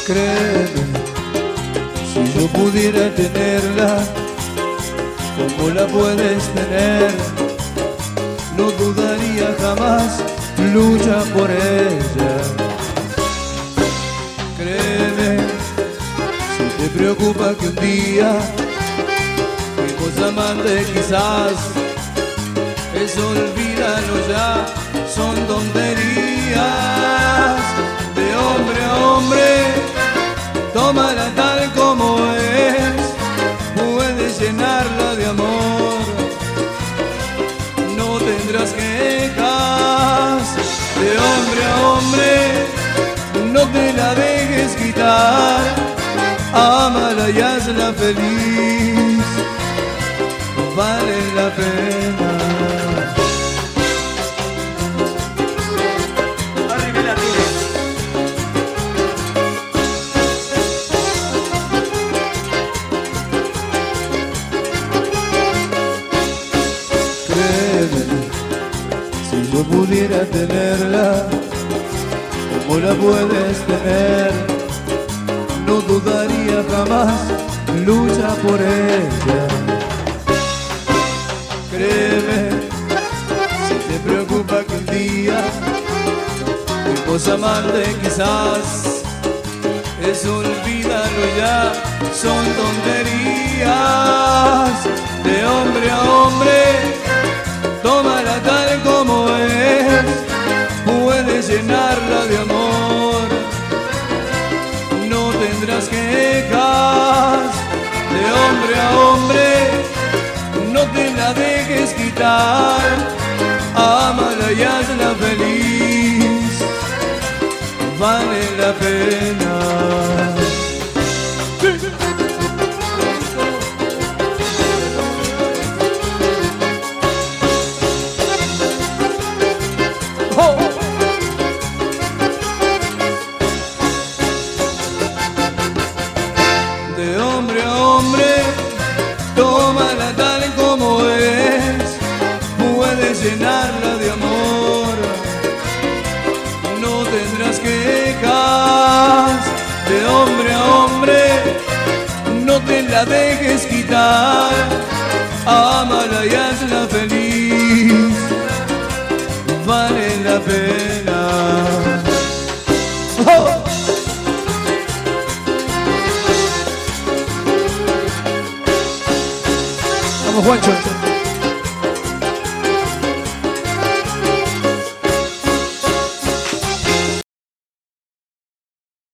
Créeme, si yo pudiera tenerla como la puedes tener, no dudaría jamás, lucha por ella. Créeme, si te preocupa que un día fuimos amantes quizás, eso olvídalo ya, son tonterías. De hombre a hombre, tómala tal como es, puedes llenarla de amor, no tendrás quejas. De hombre a hombre, no te la dejes quitar, ámala y hazla feliz, vale la pena. Si yo pudiera tenerla como la puedes tener, no dudaría jamás, lucha por ella. Créeme, si te preocupa que un día fuimos amantes quizás, eso olvídalo ya, son tonterías. De hombre a hombre, tómala tal como es, puedes llenarla de amor, no tendrás quejas. De hombre a hombre, no te la dejes quitar, ámala y hazla feliz, vale la pena. De hombre a hombre, tómala tal como es, puedes llenarla de amor, no tendrás quejas. De hombre a hombre, no te la dejes quitar, ámala y hazla